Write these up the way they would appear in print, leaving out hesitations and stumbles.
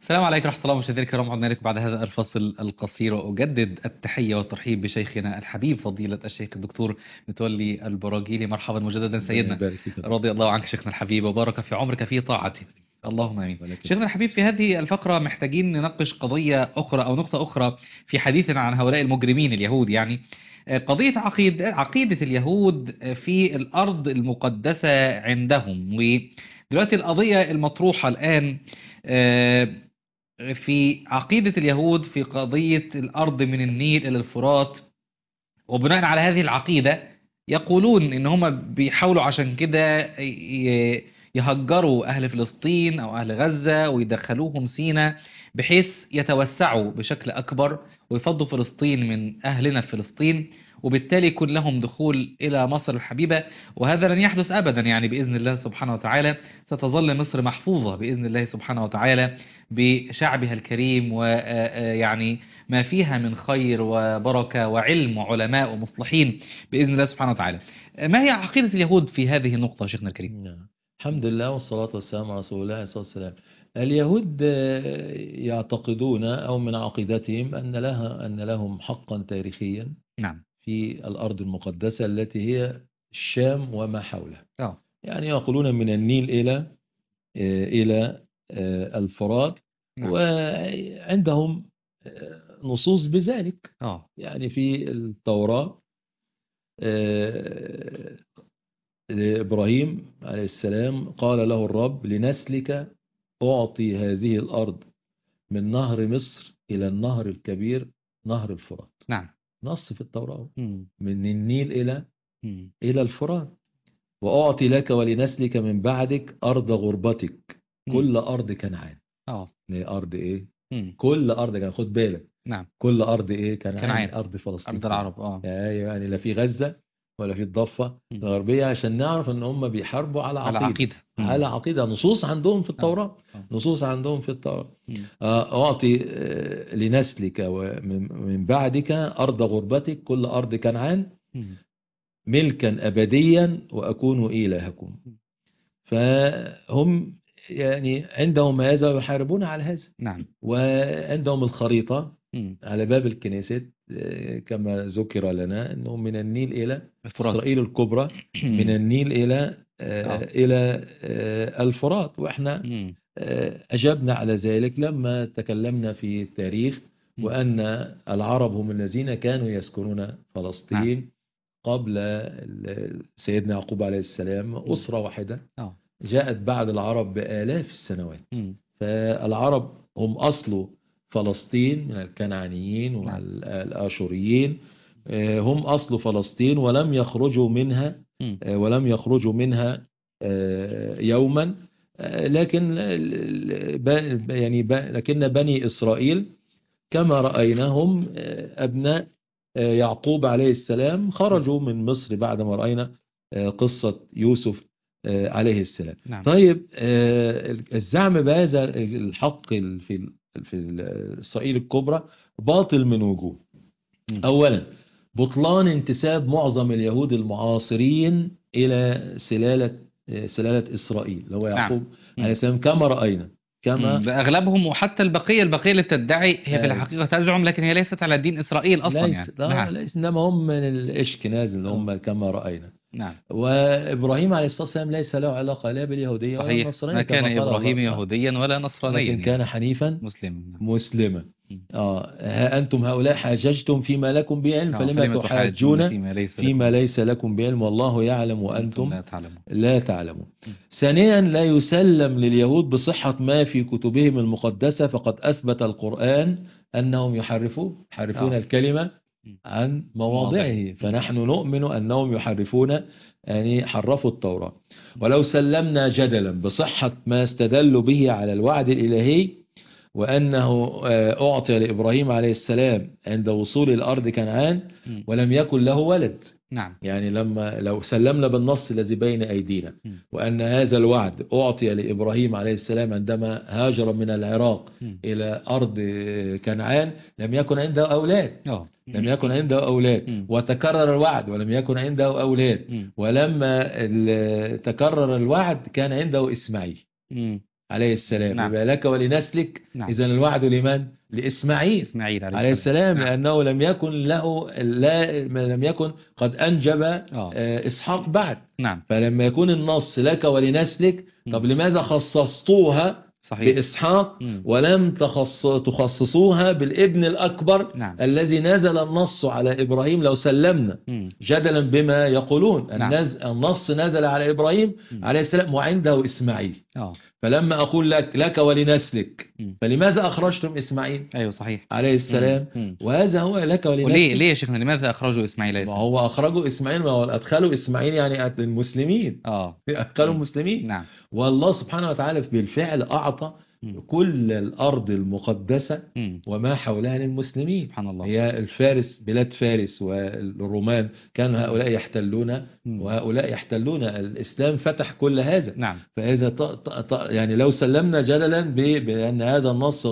السلام عليكم ورحمة الله مشاهدينا الكرام، عدنا لكم بعد هذا الفصل القصير، وأجدد التحية والترحيب بشيخنا الحبيب فضيلة الشيخ الدكتور متولي البراجيلي. مرحبا مجددا ربنا سيدنا، يبارك فيك يا رضي دكتور. الله عنك شيخنا الحبيب وبارك في عمرك في طاعته. اللهم آمين. ولك شيخنا الحسن. الحبيب، في هذه الفقرة محتاجين نناقش قضية أخرى أو نقطة أخرى في حديثنا عن هؤلاء المجرمين اليهود، يعني قضية عقيدة اليهود في الأرض المقدسة عندهم. ودلوقتي القضية المطروحة الآن في عقيدة اليهود في قضية الأرض من النيل إلى الفرات، وبناء على هذه العقيدة يقولون إن هم بيحاولوا عشان كده يهجروا أهل فلسطين أو أهل غزة ويدخلوهم سيناء، بحيث يتوسعوا بشكل أكبر ويفضوا فلسطين من أهلنا في فلسطين، وبالتالي يكون لهم دخول إلى مصر الحبيبة. وهذا لن يحدث أبدا، يعني بإذن الله سبحانه وتعالى ستظل مصر محفوظة بإذن الله سبحانه وتعالى بشعبها الكريم، ويعني ما فيها من خير وبركة وعلم وعلماء ومصلحين بإذن الله سبحانه وتعالى. ما هي عقيدة اليهود في هذه النقطة شيخنا الكريم؟ نعم. الحمد لله والصلاة والسلام على رسول الله عليه الصلاة والسلام. اليهود يعتقدون أو من عقيدتهم أن لهم حقا تاريخيا نعم. في الأرض المقدسة التي هي الشام وما حولها. اه. يعني يقولون من النيل إلى الفرات، نعم. وعندهم نصوص بذلك. اه. يعني في التوراة آه، إبراهيم عليه السلام قال له الرب: لنسلك أعطي هذه الأرض من نهر مصر إلى النهر الكبير نهر الفرات. نعم. نص في التوراة مم. من النيل مم. إلى الفرات. وأعطي لك ولنسلك من بعدك أرض غربتك، مم. كل أرض كنعان. اه. هي أرض إيه؟ مم. كل أرض كنعان، خد بالك. نعم. كل أرض إيه؟ كنعان، كنعان، يعني أرض فلسطين أرض كلها. العرب. اه. يعني لا في غزة ولا في الضفة مم. الغربية، عشان نعرف ان هم بيحاربوا على على عقيدة. عقيدة. على مم. عقيدة، نصوص عندهم في اه. التوراة. اه. نصوص عندهم في التوراة. مم. أعطي لنسلك ومن بعدك أرض غربتك، كل أرض كنعان، مم. ملكا أبديا وأكون إلهكم. فهم يعني عندهم هذا ويحاربون على هذا. نعم. وعندهم الخريطة مم. على باب الكنيسة، كما ذكر لنا أنه من النيل إلى الفرات. إسرائيل الكبرى، من النيل اه. إلى الفرات. وإحنا مم. أجبنا على ذلك لما تكلمنا في التاريخ، مم. وأن العرب هم الذين كانوا يسكنون نعم. فلسطين قبل سيدنا يعقوب عليه السلام. مم. أسرة واحدة اه. جاءت بعد العرب بآلاف السنوات. مم. فالعرب هم أصل فلسطين من الكنعانيين نعم. والآشوريين. هم أصل فلسطين ولم يخرجوا منها، مم. يوما. لكن لكن بني إسرائيل كما رأيناهم أبناء يعقوب عليه السلام مم. خرجوا من مصر بعدما رأينا قصة يوسف عليه السلام. نعم. طيب، الزعم بهذا الحق في إسرائيل الكبرى باطل من وجوه. مم. أولا، بطلان انتساب معظم اليهود المعاصرين إلى سلالة إسرائيل اللي هو نعم. يعقوب عليه مم. السلام، كما رأينا. كما ده أغلبهم، وحتى البقية اللي تدعي هي في الحقيقة تزعم، لكن هي ليست على دين إسرائيل أصلا يعني. نعم. ليس إنما هم من الإشكناز اللي أوه. هم كما رأينا. نعم. وإبراهيم عليه الصلاة والسلام ليس له علاقة لا باليهودية ولا صحيح، ما النصرانية كان كما قال إبراهيم الله، يهوديا ولا نصرانيا ولكن يعني. كان حنيفا مسلم. نعم. مسلما. مم. ها أنتم هؤلاء حاججتم فيما لكم بعلم، فلما فلما تحاجون تحاجون فيما ليس فيما لكم ليس لكم بعلم والله يعلم وأنتم وأنتم لا تعلمون. لا تعلمون. مم. ثانيا، لا يسلم لليهود بصحة ما في كتبهم المقدسة، فقد أثبت القرآن أنهم يحرفون آه. الكلمة مم. عن مواضعه. مواضعه. مم. فنحن نؤمن أنهم يحرفون، يعني حرفوا التوراة. مم. ولو سلمنا جدلا بصحة ما استدلوا به على الوعد الإلهي، وأنه أعطي لإبراهيم عليه السلام عند وصول الأرض كنعان مم. ولم يكن له ولد. نعم. يعني لو سلمنا بالنص الذي بين أيدينا، مم. وأن هذا الوعد أعطي لإبراهيم عليه السلام عندما هاجر من العراق مم. إلى أرض كنعان، لم يكن عنده أولاد. آه. لم يكن عنده أولاد، مم. وتكرر الوعد ولم يكن عنده أولاد. مم. ولما تكرر الوعد كان عنده إسماعيل. مم. عليه السلام، نعم. يبقى لك ولنسلك. نعم. إذن الوعد لمن؟ لإسماعيل إسماعيل عليه السلام، نعم. لأنه لم يكن له لم يكن قد أنجب آه. إسحاق بعد. نعم. فلما يكون النص لك ولنسلك، طب مم. لماذا خصصتوها صحيح. بإسحاق مم. ولم تخصصوها بالابن الأكبر نعم. الذي نزل النص على إبراهيم لو سلمنا مم. جدلا بما يقولون؟ نعم. النص نزل على إبراهيم مم. عليه السلام وعنده إسماعيل. آه. فلما أقول لك ولنسلك، مم. فلماذا أخرجتم إسماعيل أيوه صحيح. عليه السلام؟ مم. وهذا هو لك وليه ولنسلك. ليه يا شيخنا لماذا أخرجوا إسماعيل عليه ما السلام؟ هو أخرجوا إسماعيل، ما هو أدخلوا إسماعيل يعني المسلمين، أدخلوا مم. المسلمين. نعم. والله سبحانه وتعالى بالفعل أعطى مم. كل الأرض المقدسة مم. وما حولها للمسلمين. سبحان الله. هي الفارس، بلاد فارس والرومان كانوا هؤلاء يحتلون، مم. وهؤلاء يحتلون. الإسلام فتح كل هذا. نعم. فإذا يعني لو سلمنا جدلا بأن هذا النص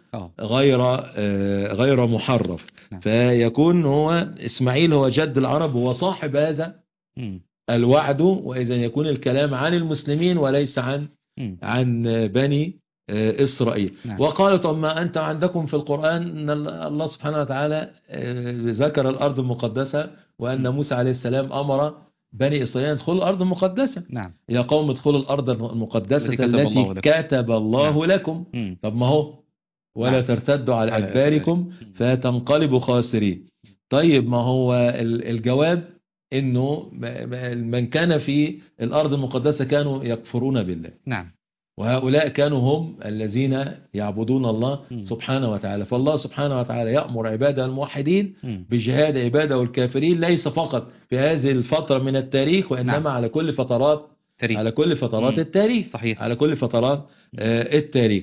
غير محرف، نعم. فيكون هو إسماعيل هو جد العرب، هو صاحب هذا مم. الوعد. وإذا يكون الكلام عن المسلمين وليس مم. عن بني إسرائيل. نعم. وقالوا طب ما أنت عندكم في القرآن أن الله سبحانه وتعالى ذكر الأرض المقدسة، وأن موسى عليه السلام أمر بني إسرائيل يدخلوا الأرض المقدسة. نعم. يا قوم ادخلوا الأرض المقدسة التي كتب الله لكم. طب ما هو ولا نعم. ترتدوا على أدباركم فتنقلبوا خاسرين. طيب ما هو الجواب إنه من كان في الأرض المقدسة كانوا يكفرون بالله. نعم. وهؤلاء كانوا هم الذين يعبدون الله سبحانه وتعالى. فالله سبحانه وتعالى يأمر عباده الموحدين بجهاد عباده الكافرين، ليس فقط في هذه الفترة من التاريخ، وإنما نعم. على كل فترات تاريخ. على كل فترات التاريخ. صحيح. على كل فترات التاريخ.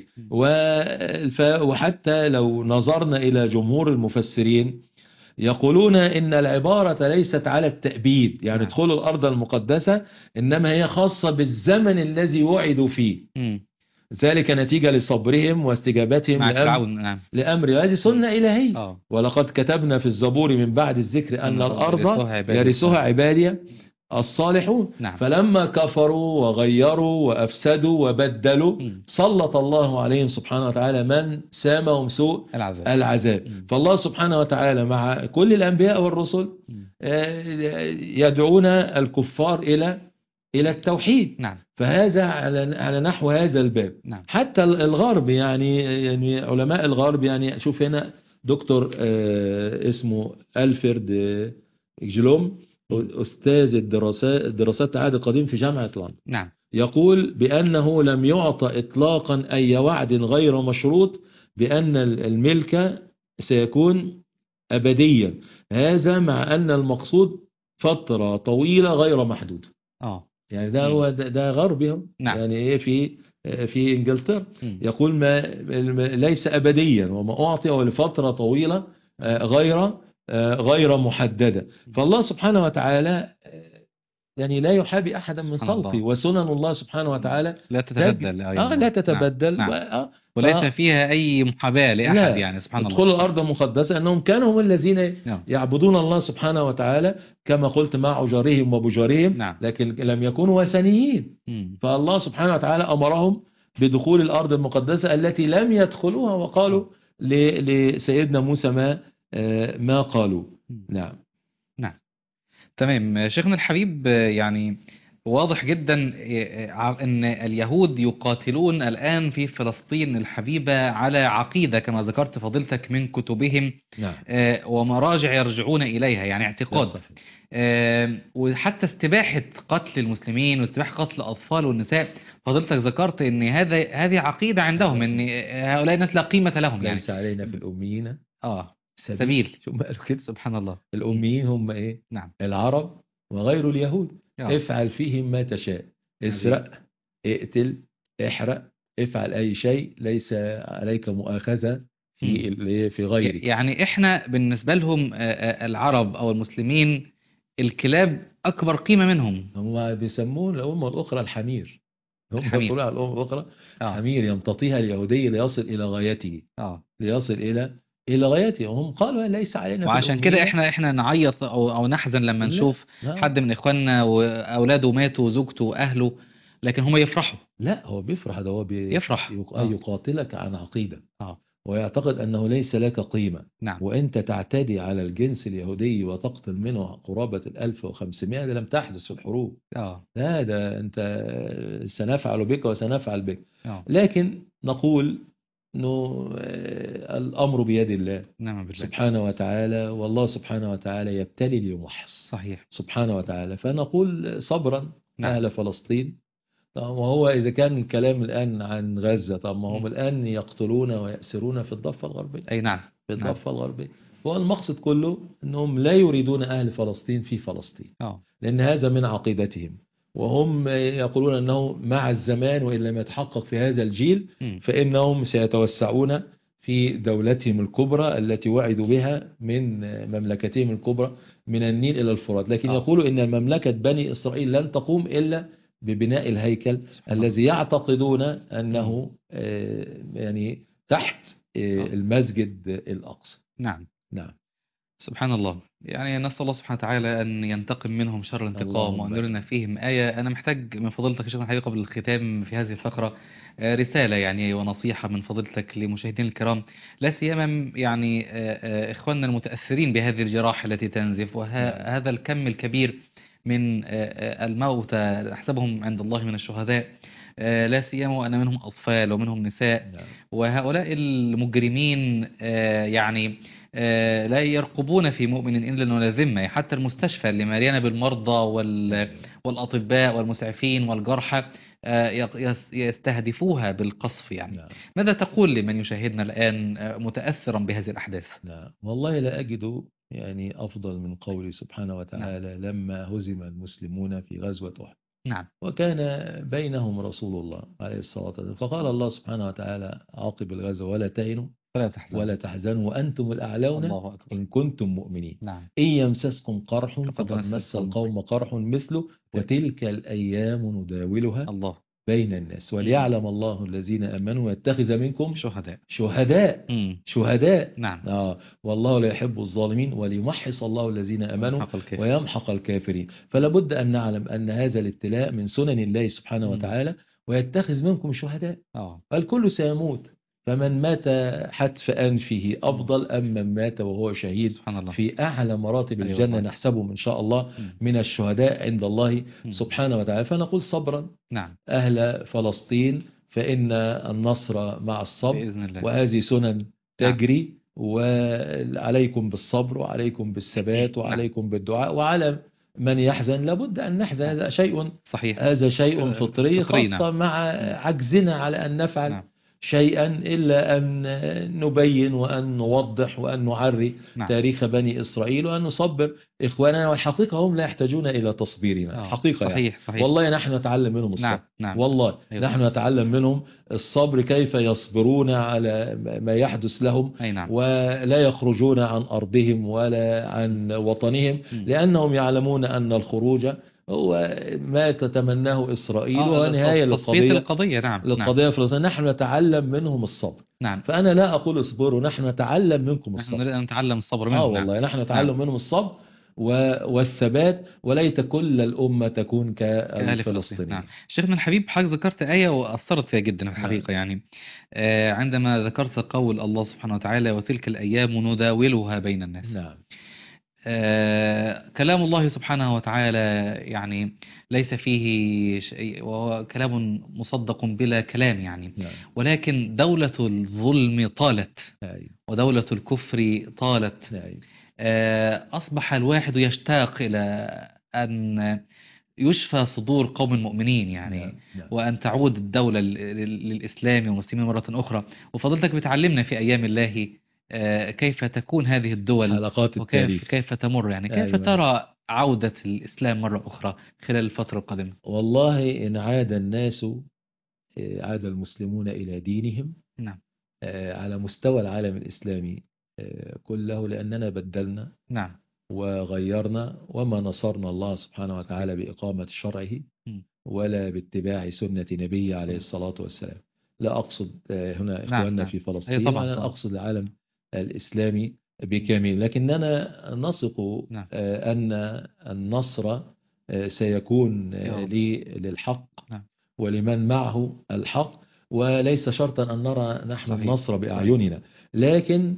وحتى لو نظرنا إلى جمهور المفسرين يقولون إن العبارة ليست على التأبيد، يعني نعم. ادخلوا الأرض المقدسة، إنما هي خاصة بالزمن الذي وعدوا فيه. ذلك نتيجة لصبرهم واستجابتهم لأمر. هذه سنة إلهية. ولقد كتبنا في الزبور من بعد الذكر أن الأرض يرثها عبادي الصالحون. نعم. فلما كفروا وغيروا وأفسدوا وبدلوا سلط الله عليهم سبحانه وتعالى من سامهم سوء العذاب. فالله سبحانه وتعالى مع كل الأنبياء والرسل يدعون الكفار إلى التوحيد. نعم. فهذا على نحو هذا الباب. نعم. حتى الغرب يعني علماء الغرب، يعني شوف هنا دكتور اسمه ألفرد جلوم، أستاذ الدراسات العهد القديم في جامعة لندن. نعم. يقول بأنه لم يعطى إطلاقا أي وعد غير مشروط بأن الملك سيكون أبديا. هذا مع أن المقصود فترة طويلة غير محدودة. يعني ده هو ده غربهم. نعم. يعني إيه في إنجلترا يقول ما ليس أبديا، وما أعطي لفترة طويلة غير محددة. فالله سبحانه وتعالى يعني لا يحابي أحدا من خلقه، وسنن الله سبحانه وتعالى لا تتبدل. لا تتبدل. نعم. وليس فيها أي محاباة لأحد. يعني سبحان الله. ادخلوا الأرض المقدسة أنهم كانوا هم الذين يعبدون الله سبحانه وتعالى كما قلت مع عجارهم وبجارهم. نعم. لكن لم يكونوا وثنيين. فالله سبحانه وتعالى أمرهم بدخول الأرض المقدسة التي لم يدخلوها، وقالوا لسيدنا موسى ما قالوا. نعم. نعم. تمام. شيخنا الحبيب، يعني واضح جدا أن اليهود يقاتلون الآن في فلسطين الحبيبة على عقيدة كما ذكرت فضيلتك من كتبهم. نعم. ومراجع يرجعون إليها، يعني اعتقاد. وحتى استباحة قتل المسلمين واستباحة قتل الأطفال والنساء. فضيلتك ذكرت أن هذه عقيدة عندهم، أن هؤلاء الناس لا قيمة لهم. يعني ليس علينا في الأميين سبيل. شو قالوا كده؟ سبحان الله. الأميين هم إيه؟ نعم. العرب وغير اليهود. افعل فيهم ما تشاء، اسرق، اقتل، احرق، افعل أي شيء، ليس عليك مؤاخذة في غيرك. يعني إحنا بالنسبة لهم العرب أو المسلمين الكلاب أكبر قيمة منهم. هم بيسمون الأمة الأخرى الحمير. هم يقولون على الأمة الأخرى حمير يمتطيها اليهودي ليصل إلى غايته. ليصل إلى غايته. وهم قالوا ليس علينا. وعشان كده إحنا نعيط أو نحزن لما نشوف حد من إخواننا وأولاده ماتوا وزوجته وأهله لكن هم يفرحوا. لا، هو بيفرح، ده هو يفرح. يقاتلك عن عقيدة، اه. ويعتقد أنه ليس لك قيمة، نعم. وأنت تعتدي على الجنس اليهودي وتقتل منه قرابة 1500. ده لم تحدث في الحروب. اه. لا، ده أنت سنفعل بك وسنفعل بك. اه. لكن نقول أنه الأمر بيد الله نعم بالله. سبحانه وتعالى، والله سبحانه وتعالى يبتلي ليمحص صحيح. سبحانه وتعالى. فنقول صبرا نعم. أهل فلسطين. طب وهو إذا كان الكلام الآن عن غزة، طب ما هم الآن يقتلون ويأسرون في الضفة الغربية، أي نعم. في نعم. الضفة الغربية. هو المقصد كله أنهم لا يريدون أهل فلسطين في فلسطين، اه. لأن هذا من عقيدتهم، وهم يقولون أنه مع الزمان وإن لم يتحقق في هذا الجيل مم. فإنهم سيتوسعون في دولتهم الكبرى التي وعدوا بها من مملكتهم الكبرى من النيل إلى الفرات. لكن اه. يقولوا إن مملكة بني إسرائيل لن تقوم إلا ببناء الهيكل سبحان الله. الذي يعتقدون مم. أنه يعني تحت اه. المسجد الأقصى. نعم. نعم. سبحان الله. يعني نسأل الله سبحانه وتعالى أن ينتقم منهم شر الانتقام، وأن اللهم يرنا آمين. فيهم آية. أنا محتاج من فضيلتك يا شيخنا الحقيقة قبل الختام في هذه الفقرة رسالة يعني ونصيحة من فضيلتك لمشاهدين الكرام، لا سيما يعني إخواننا المتأثرين بهذه الجراح التي تنزف، نعم. وهذا الكم الكبير من الموتى نحسبهم عند الله من الشهداء، لا سيما وأن منهم أطفال ومنهم نساء، نعم. وهؤلاء المجرمين يعني لا يرقبون في مؤمن إلا ولا ذمة. حتى المستشفى اللي مليانة بالمرضى والأطباء والمسعفين والجرحى يستهدفوها بالقصف يعني. نعم. ماذا تقول لمن يشاهدنا الآن متأثرا بهذه الأحداث؟ نعم. والله لا أجد يعني أفضل من قوله سبحانه نعم. وتعالى لما هزم المسلمون في غزوة أحد نعم. وكان بينهم رسول الله عليه الصلاة والسلام، فقال الله سبحانه وتعالى عقب الغزوة: ولا تهنوا فلا تحزن. ولا تحزنوا وأنتم الأعلون الله أكبر. إن كنتم مؤمنين. نعم. إن يمسسكم قرح فقد فقد مس مس القوم. القوم قرح مثله وتلك الأيام نداولها الله. بين الناس مم. وليعلم الله الذين آمنوا ويتخذ منكم شهداء. شهداء. مم. شهداء. نعم. والله لا يحب الظالمين وليمحص الله الذين آمنوا ويمحق الكافر. ويمحق الكافرين. فلا بد أن نعلم أن هذا الابتلاء من سنن الله سبحانه مم. وتعالى، ويتخذ منكم شهداء. اه. الكل سيموت، فمن مات حتف أنفه مم. أفضل أم من مات وهو شهيد سبحان الله. في أعلى مراتب أي الجنة، والله. نحسبهم إن شاء الله مم. من الشهداء عند الله مم. سبحانه وتعالى. فنقول صبرا نعم. أهل فلسطين، فإن النصر مع الصبر، بإذن الله. وهذه سنن نعم. تجري، وعليكم بالصبر وعليكم بالثبات نعم. وعليكم بالدعاء. وعلى من يحزن لابد أن نحزن، نعم. صحيح. هذا شيء فطري، فطري. نعم. خاصة مع مم. عجزنا على أن نفعل نعم. شيئا إلا أن نبين وأن نوضح وأن نعري نعم. تاريخ بني إسرائيل وأن نصبر إخواننا. والحقيقة هم لا يحتاجون إلى تصبيرنا حقيقة يعني. صحيح. صحيح. والله نحن نتعلم منهم نعم. الصبر. نعم. والله أيوة. نحن نتعلم منهم الصبر، كيف يصبرون على ما يحدث لهم أي نعم. ولا يخرجون عن أرضهم ولا عن وطنهم، مم. لأنهم يعلمون أن الخروج هو ما تتمناه إسرائيل ونهاية تصفية القضية. نعم. نعم. للقضية الفلسطينية. نحن نتعلم منهم الصبر. نعم. فأنا لا أقول اصبروا، نحن نتعلم منكم نحن الصبر. نريد أن نتعلم الصبر منهم. نعم. والله نحن نعم. نتعلم منهم الصبر والثبات، وليت كل الأمة تكون كأهل فلسطين. نعم. كالفلسطينيين. شيخنا الحبيب، حضرتك ذكرت آية وأثرت فيها جدا في نعم. الحقيقة يعني عندما ذكرت قول الله سبحانه وتعالى: وتلك الأيام نداولها بين الناس. نعم. كلام الله سبحانه وتعالى يعني ليس فيه شيء، وهو كلام مصدق بلا كلام يعني. نعم. ولكن دولة الظلم طالت، أيوة. ودولة الكفر طالت. أيوة. أصبح الواحد يشتاق إلى أن يشفى صدور قوم مؤمنين يعني. نعم. نعم. وأن تعود الدولة للإسلام والمسلمين مرة أخرى. وفضلتك بتعلمنا في أيام الله كيف تكون هذه الدول، حلقات وكيف التاريخ. كيف تمر يعني. كيف أيوة. ترى عودة الإسلام مرة أخرى خلال الفترة القادمة؟ والله إن عاد الناس، عاد المسلمون إلى دينهم نعم. على مستوى العالم الإسلامي كله، لأننا بدلنا نعم. وغيرنا وما نصرنا الله سبحانه وتعالى بإقامة شرعه ولا باتباع سنة نبيه عليه الصلاة والسلام. لا أقصد هنا إخواننا نعم. في أي فلسطين، طبعا. أنا أقصد العالم الإسلامي بكامل. لكننا نثق نعم. أن النصر سيكون يا رب. للحق نعم. ولمن معه الحق، وليس شرطا أن نرى نحن صحيح. النصر بأعيننا، لكن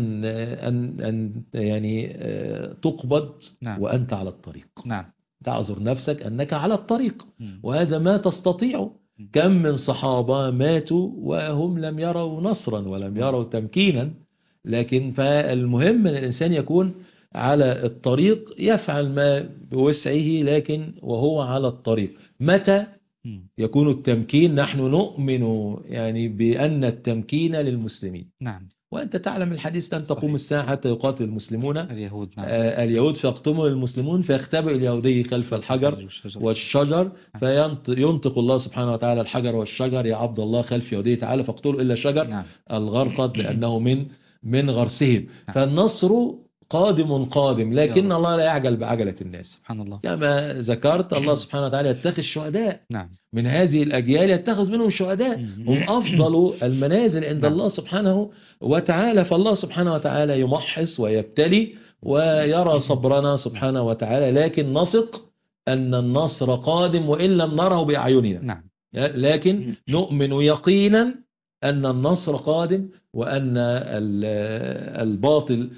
أن يعني تقبض نعم. وأنت على الطريق، نعم. تعذر نفسك أنك على الطريق، مم. وهذا ما تستطيع. مم. كم من صحابة ماتوا وهم لم يروا نصرا ولم يروا تمكينا. لكن فالمهم أن الإنسان يكون على الطريق، يفعل ما بوسعه لكن وهو على الطريق. متى مم. يكون التمكين؟ نحن نؤمن يعني بأن التمكين للمسلمين، نعم. وأنت تعلم الحديث: لن تقوم صحيح. الساعة حتى يقاتل المسلمون اليهود. نعم. اليهود فيقتموا المسلمون، فيختبئ اليهودي خلف الحجر والشجر. والشجر، نعم. فينطق الله سبحانه وتعالى الحجر والشجر: يا عبد الله خلف يهودي تعالى فاقتلوا إلا الشجر نعم. الغرقد لأنه من غرسهم. نعم. فالنصر قادم، يا لكن رب. الله لا يعجل بعجلة الناس. سبحان الله. كما ذكرت الله سبحانه وتعالى يتخذ شهداء نعم. من هذه الأجيال، يتخذ منهم شهداء هم أفضل المنازل عند نعم. الله سبحانه وتعالى. فالله سبحانه وتعالى يمحص ويبتلي ويرى صبرنا سبحانه وتعالى، لكن نثق أن النصر قادم وإن لم نره بأعيننا، نعم. لكن نؤمن يقينا أن النصر قادم، وأن الباطل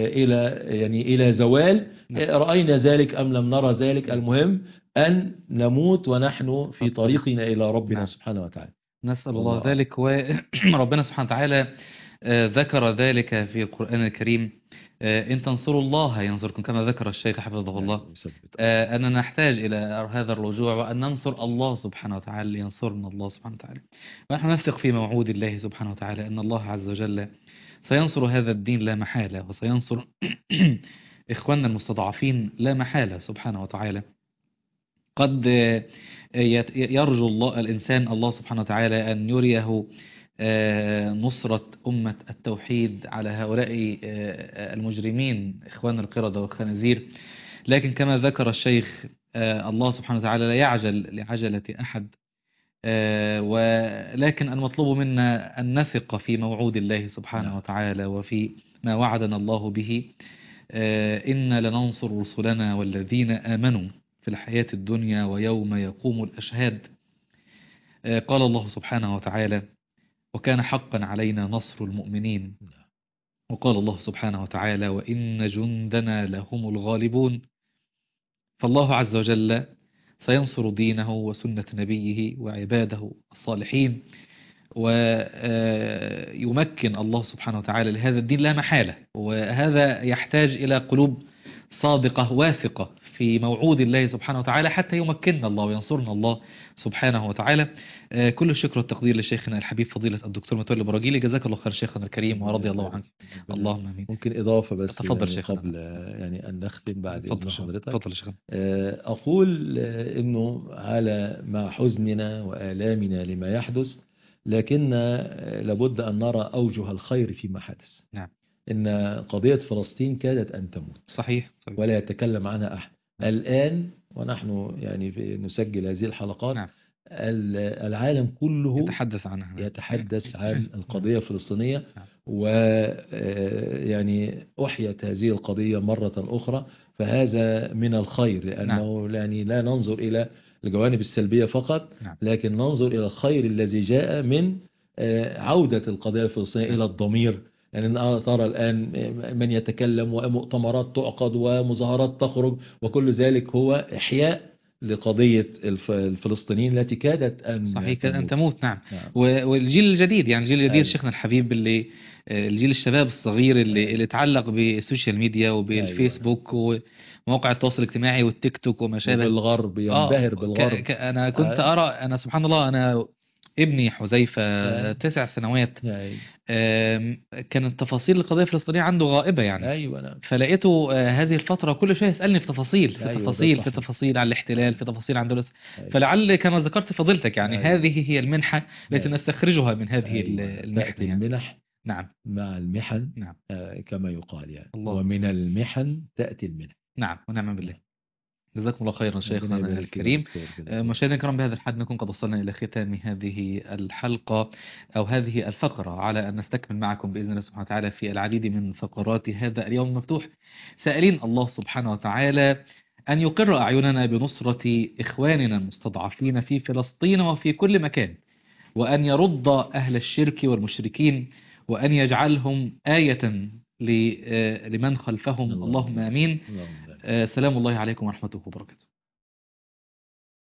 إلى زوال. رأينا ذلك أم لم نرى ذلك، المهم أن نموت ونحن في طريقنا إلى ربنا نعم. سبحانه وتعالى. نسأل الله والله ذلك. وربنا سبحانه وتعالى ذكر ذلك في القرآن الكريم: إن تنصروا الله ينصركم، كما ذكر الشيخ حفظه الله. أننا نحتاج إلى هذا الرجوع، وأن ننصر الله سبحانه وتعالى لينصرنا الله سبحانه وتعالى. ونحن نثق في موعود الله سبحانه وتعالى أن الله عز وجل سينصر هذا الدين لا محالة، وسينصر إخواننا المستضعفين لا محالة سبحانه وتعالى. قد يرجو الإنسان الله سبحانه وتعالى أن يريه نصرة أمة التوحيد على هؤلاء المجرمين إخوان القردة والخنازير، لكن كما ذكر الشيخ الله سبحانه وتعالى لا يعجل لعجلة أحد، ولكن المطلوب منا أن نثق في موعود الله سبحانه وتعالى وفي ما وعدنا الله به. إنا لننصر رسلنا والذين آمنوا في الحياة الدنيا ويوم يقوم الأشهاد. قال الله سبحانه وتعالى: وكان حقا علينا نصر المؤمنين. وقال الله سبحانه وتعالى: وإن جندنا لهم الغالبون. فالله عز وجل سينصر دينه وسنة نبيه وعباده الصالحين، ويمكن الله سبحانه وتعالى لهذا الدين لا محالة. وهذا يحتاج إلى قلوب صادقة واثقة في موعود الله سبحانه وتعالى حتى يمكننا الله وينصرنا الله سبحانه وتعالى. كل الشكر والتقدير لشيخنا الحبيب فضيلة الدكتور متولي براجيلي، جزاك الله خير شيخنا الكريم ورضي الله عنك. اللهم امين. ممكن إضافة بس تفضل يعني شيخنا. قبل يعني أن نختم بعد إذن حضرتك. تفضل شيخنا. أقول إنه على مع حزننا وآلامنا لما يحدث، لكن لابد أن نرى أوجه الخير فيما حدث. نعم. إن قضية فلسطين كادت أن تموت، صحيح. ولا يتكلم عنها أحد. الآن ونحن يعني نسجل هذه الحلقات، نعم. العالم كله يتحدث عن القضية الفلسطينية، ويعني أحيت هذه القضية مرة أخرى. فهذا من الخير، لأنه يعني لا ننظر إلى الجوانب السلبية فقط، لكن ننظر إلى الخير الذي جاء من عودة القضية الفلسطينية إلى الضمير. يعني ترى الآن من يتكلم ومؤتمرات تعقد ومظاهرات تخرج، وكل ذلك هو إحياء لقضية الفلسطينيين التي كادت أن تموت. نعم. والجيل الجديد، يعني الجيل الجديد شيخنا الحبيب، اللي الجيل الشباب الصغير اللي تعلق بالسوشيال ميديا وبالفيسبوك ومواقع التواصل الاجتماعي والتيك توك وما شابه، وبالغرب ينبهر بالغرب. أنا كنت أرى، أنا سبحان الله، أنا ابني حذيفة 9 سنوات، كانت تفاصيل القضية الفلسطينية عنده غائبة يعني. فلقيته هذه الفترة كل شوية يسألني في تفاصيل في تفاصيل عن الاحتلال، في تفاصيل عن دولة. فلعل كما ذكرت فضيلتك يعني هذه هي المنحة التي نستخرجها من هذه المحنة يعني. المنح نعم مع المحن. نعم. كما يقال يعني ومن المحن تأتي المنح. نعم ونعم بالله. جزاكم الله خيرا شيخنا الكريم. مشاهدينا الكرام، بهذا الحد نكون قد وصلنا إلى ختام هذه الحلقة أو هذه الفقرة، على أن نستكمل معكم بإذن الله سبحانه وتعالى في العديد من فقرات هذا اليوم المفتوح، سائلين الله سبحانه وتعالى أن يقر أعيننا بنصرة إخواننا المستضعفين في فلسطين وفي كل مكان، وأن يرد أهل الشرك والمشركين، وأن يجعلهم آية لمن خلفهم. اللهم آمين. اللهم. سلام الله عليكم ورحمته وبركاته.